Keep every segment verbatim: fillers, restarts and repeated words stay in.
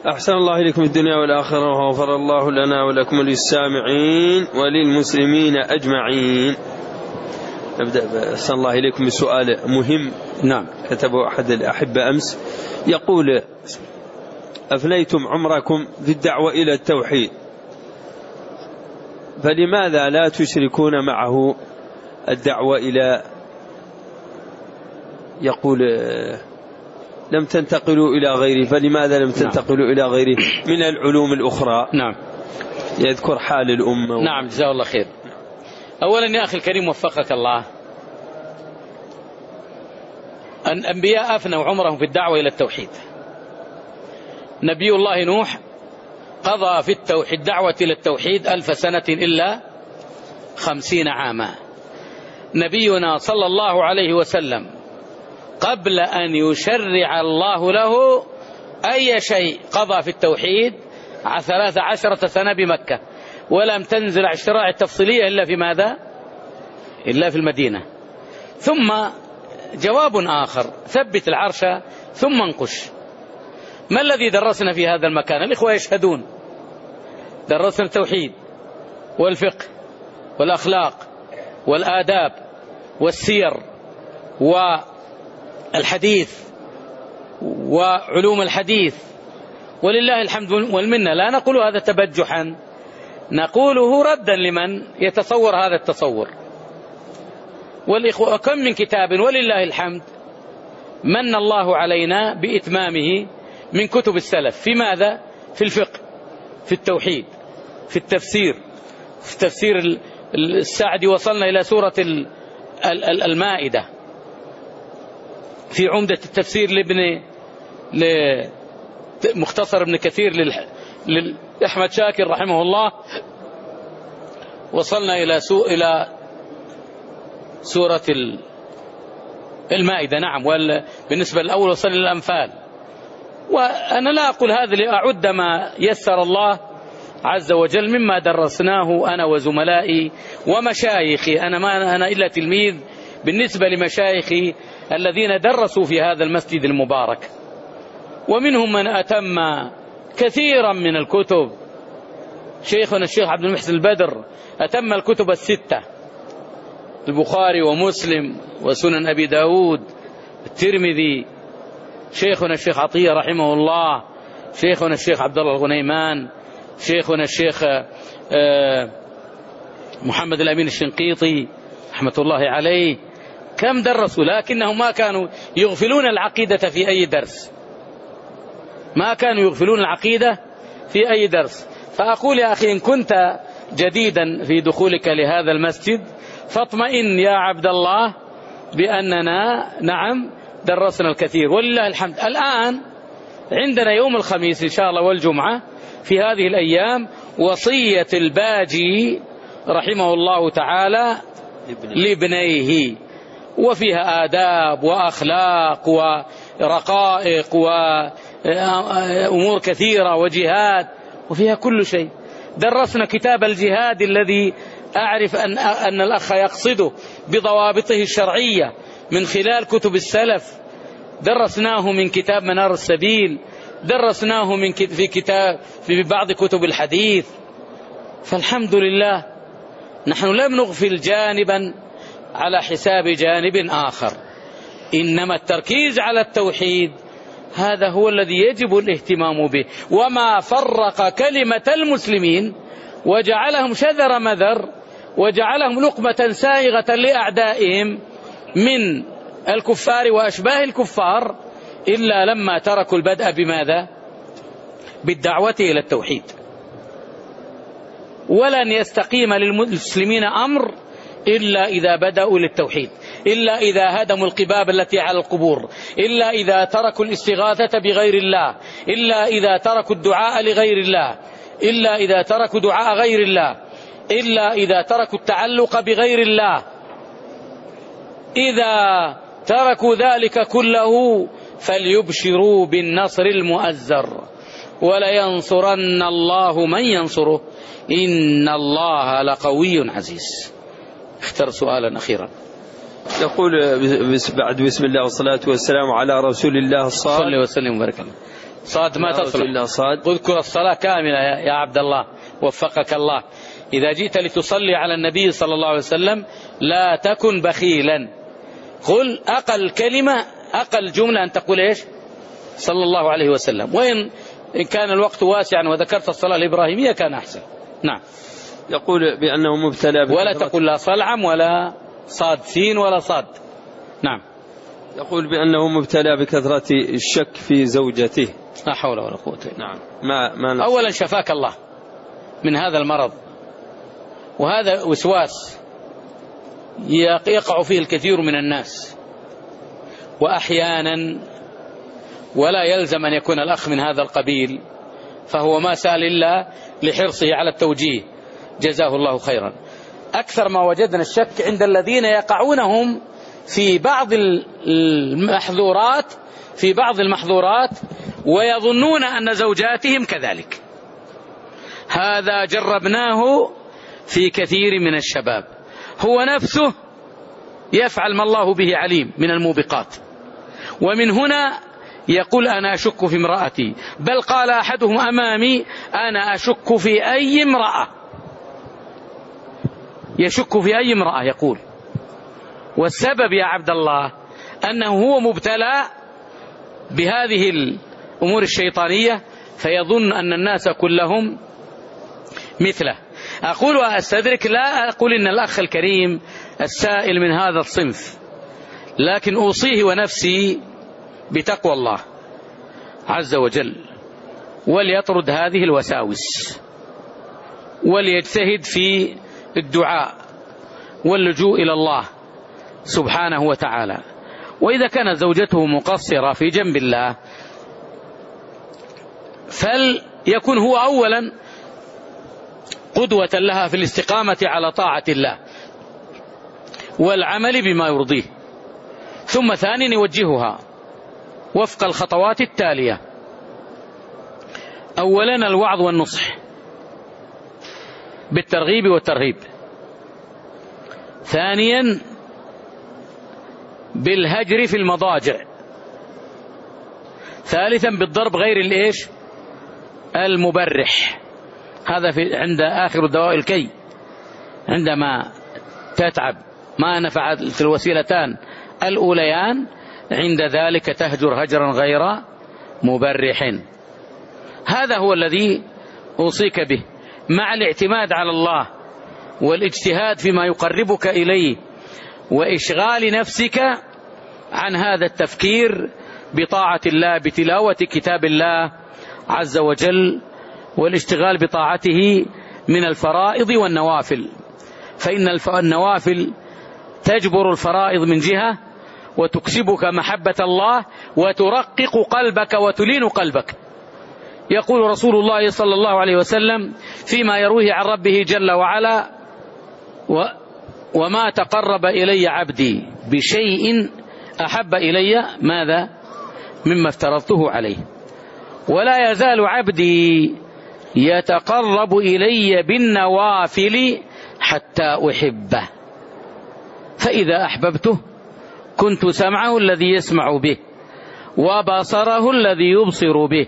أحسن الله إليكم في الدنيا والآخرة، وغفر الله لنا ولكم وللسامعين وللمسلمين أجمعين. نبدأ أحسن الله إليكم بسؤال مهم. نعم. كتبه أحد الأحبة أمس، يقول: أفنيتم عمركم في الدعوة إلى التوحيد، فلماذا لا تشركون معه الدعوة إلى، يقول لم تنتقلوا إلى غيره، فلماذا لم تنتقلوا نعم. إلى غيره من العلوم الأخرى؟ نعم. يذكر حال الأمة. نعم، جزاه الله خير. أولا يا أخي الكريم وفقك الله، الأنبياء أفنوا عمرهم في الدعوة إلى التوحيد. نبي الله نوح قضى في التوحيد دعوة إلى التوحيد ألف سنة إلا خمسين عاما. نبينا صلى الله عليه وسلم قبل أن يشرع الله له أي شيء قضى في التوحيد ثلاث عشرة سنة بمكة، ولم تنزل الشرائع التفصيلية إلا في ماذا؟ إلا في المدينة. ثم جواب آخر: ثبت العرش ثم انقش. ما الذي درسنا في هذا المكان؟ الإخوة يشهدون، درسنا التوحيد والفقه والأخلاق والآداب والسير والحديث وعلوم الحديث، ولله الحمد والمنة. لا نقول هذا تبجحا، نقوله ردا لمن يتصور هذا التصور. والإخوة كم من كتاب ولله الحمد من الله علينا بإتمامه من كتب السلف. في ماذا؟ في الفقه، في التوحيد، في التفسير، في تفسير السعدي وصلنا إلى سورة المائدة، في عمدة التفسير لابن مختصر ابن كثير لأحمد شاكر رحمه الله وصلنا إلى سو إلى سورة المائدة. نعم. وبالنسبة للأول وصلنا إلى الأنفال. وأنا لا أقول هذا لأعد ما يسر الله عز وجل مما درسناه أنا وزملائي ومشايخي. أنا ما أنا إلا تلميذ بالنسبة لمشايخي الذين درسوا في هذا المسجد المبارك، ومنهم من أتم كثيرا من الكتب. شيخنا الشيخ عبد المحسن البدر أتم الكتب الستة: البخاري ومسلم وسنن أبي داود الترمذي. شيخنا الشيخ عطية رحمه الله، شيخنا الشيخ عبد الله الغنيمان، شيخنا الشيخ محمد الأمين الشنقيطي رحمة الله عليه، كم درسوا، لكنهم ما كانوا يغفلون العقيدة في أي درس، ما كانوا يغفلون العقيدة في أي درس. فأقول يا أخي إن كنت جديدا في دخولك لهذا المسجد فاطمئن يا عبد الله بأننا نعم درسنا الكثير ولله الحمد. الآن عندنا يوم الخميس إن شاء الله والجمعة في هذه الأيام وصية الباجي رحمه الله تعالى لابنيه، وفيها آداب وأخلاق ورقائق وأمور كثيرة وجهاد، وفيها كل شيء. درسنا كتاب الجهاد الذي أعرف أن, أن الأخ يقصده بضوابطه الشرعية من خلال كتب السلف. درسناه من كتاب منار السبيل، درسناه من في كتاب في بعض كتب الحديث. فالحمد لله نحن لم نغفل جانبا على حساب جانب آخر، إنما التركيز على التوحيد هذا هو الذي يجب الاهتمام به. وما فرق كلمة المسلمين وجعلهم شذر مذر وجعلهم لقمة سائغة لأعدائهم من الكفار وأشباه الكفار إلا لما تركوا البدء بماذا؟ بالدعوة إلى التوحيد. ولن يستقيم للمسلمين أمر إلا إذا بدأوا للتوحيد، إلا إذا هدموا القباب التي على القبور، إلا إذا تركوا الاستغاثة بغير الله، إلا إذا تركوا الدعاء لغير الله، إلا إذا تركوا دعاء غير الله، إلا إذا تركوا التعلق بغير الله. إذا تركوا ذلك كله فليبشروا بالنصر المؤزر، ولينصرن الله من ينصره إن الله لقوي عزيز. اختر سؤالا أخيرا. يقول بعد: بسم الله والصلاة والسلام على رسول الله الصالح صلى وسلم وبارك الله. صاد ما تصلح إلا صاد. اذكر الصلاة كاملة يا عبد الله وفقك الله. إذا جئت لتصلي على النبي صلى الله عليه وسلم لا تكن بخيلا، قل أقل كلمة أقل جملة أن تقول إيش؟ صلى الله عليه وسلم. وإن إن كان الوقت واسعا وذكرت الصلاة الإبراهيمية كان أحسن. نعم. يقول بأنه مبتلى ولا تقول لا صلعم ولا صاد سين ولا صاد. نعم. يقول بأنه مبتلى بكثرة الشك في زوجته. لا حول ولا قوة. نعم. ما ما نفسه. أولا شفاك الله من هذا المرض، وهذا وسواس يقع فيه الكثير من الناس، وأحيانا ولا يلزم أن يكون الأخ من هذا القبيل، فهو ما سأل إلا لحرصه على التوجيه، جزاه الله خيرا. أكثر ما وجدنا الشك عند الذين يقعونهم في بعض المحظورات في بعض المحظورات ويظنون أن زوجاتهم كذلك. هذا جربناه في كثير من الشباب، هو نفسه يفعل ما الله به عليم من الموبقات، ومن هنا يقول أنا أشك في امرأتي، بل قال أحدهم أمامي أنا أشك في أي امرأة، يشك في أي امرأة يقول. والسبب يا عبد الله أنه هو مبتلى بهذه الأمور الشيطانية، فيظن أن الناس كلهم مثله. أقول وأستدرك، لا أقول إن الأخ الكريم السائل من هذا الصنف، لكن أوصيه ونفسي بتقوى الله عز وجل، وليطرد هذه الوساوس، وليجتهد في الدعاء واللجوء إلى الله سبحانه وتعالى. وإذا كانت زوجته مقصرة في جنب الله فليكن هو أولا قدوة لها في الاستقامة على طاعة الله والعمل بما يرضيه، ثم ثانيا يوجهها وفق الخطوات التالية: أولا الوعظ والنصح بالترغيب والترهيب، ثانيا بالهجر في المضاجع، ثالثا بالضرب غير الإيش المبرح، هذا في عند آخر الدواء الكي، عندما تتعب ما نفعت الوسيلتان الأوليان عند ذلك تهجر هجرا غير مبرح. هذا هو الذي أوصيك به، مع الاعتماد على الله والاجتهاد فيما يقربك إليه، وإشغال نفسك عن هذا التفكير بطاعة الله، بتلاوة كتاب الله عز وجل، والاشتغال بطاعته من الفرائض والنوافل، فإن النوافل تجبر الفرائض من جهة وتكسبك محبة الله وترقق قلبك وتلين قلبك. يقول رسول الله صلى الله عليه وسلم فيما يرويه عن ربه جل وعلا: و وما تقرب إلي عبدي بشيء أحب إلي ماذا مما افترضته عليه، ولا يزال عبدي يتقرب إلي بالنوافل حتى أحبه، فإذا أحببته كنت سمعه الذي يسمع به، وبصره الذي يبصر به،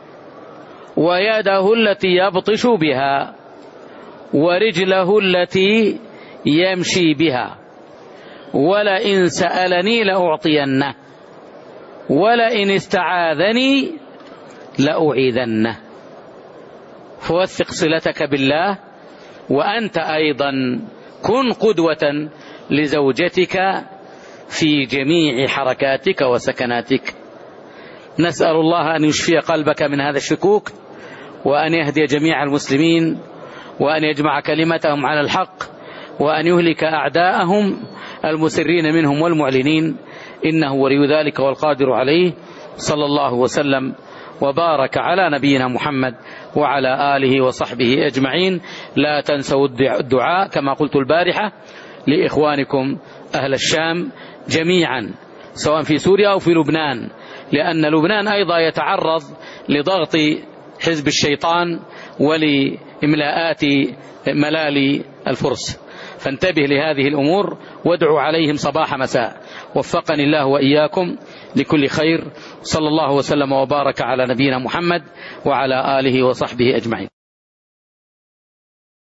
ويده التي يبطش بها، ورجله التي يمشي بها، ولئن سألني لأعطينه، ولئن استعاذني لأعيذنه. فوثق صلتك بالله، وأنت أيضا كن قدوة لزوجتك في جميع حركاتك وسكناتك. نسأل الله أن يشفي قلبك من هذا الشكوك، وأن يهدي جميع المسلمين، وأن يجمع كلمتهم على الحق، وأن يهلك أعداءهم المسرين منهم والمعلنين، إنه ولي ذلك والقادر عليه. صلى الله وسلم وبارك على نبينا محمد وعلى آله وصحبه أجمعين. لا تنسوا الدعاء كما قلت البارحة لإخوانكم أهل الشام جميعا، سواء في سوريا أو في لبنان، لأن لبنان أيضا يتعرض لضغط حزب الشيطان ولإملاءات ملالي الفرس. فانتبه لهذه الأمور وادعوا عليهم صباح مساء. وفقني الله وإياكم لكل خير. صلى الله وسلم وبارك على نبينا محمد وعلى آله وصحبه أجمعين.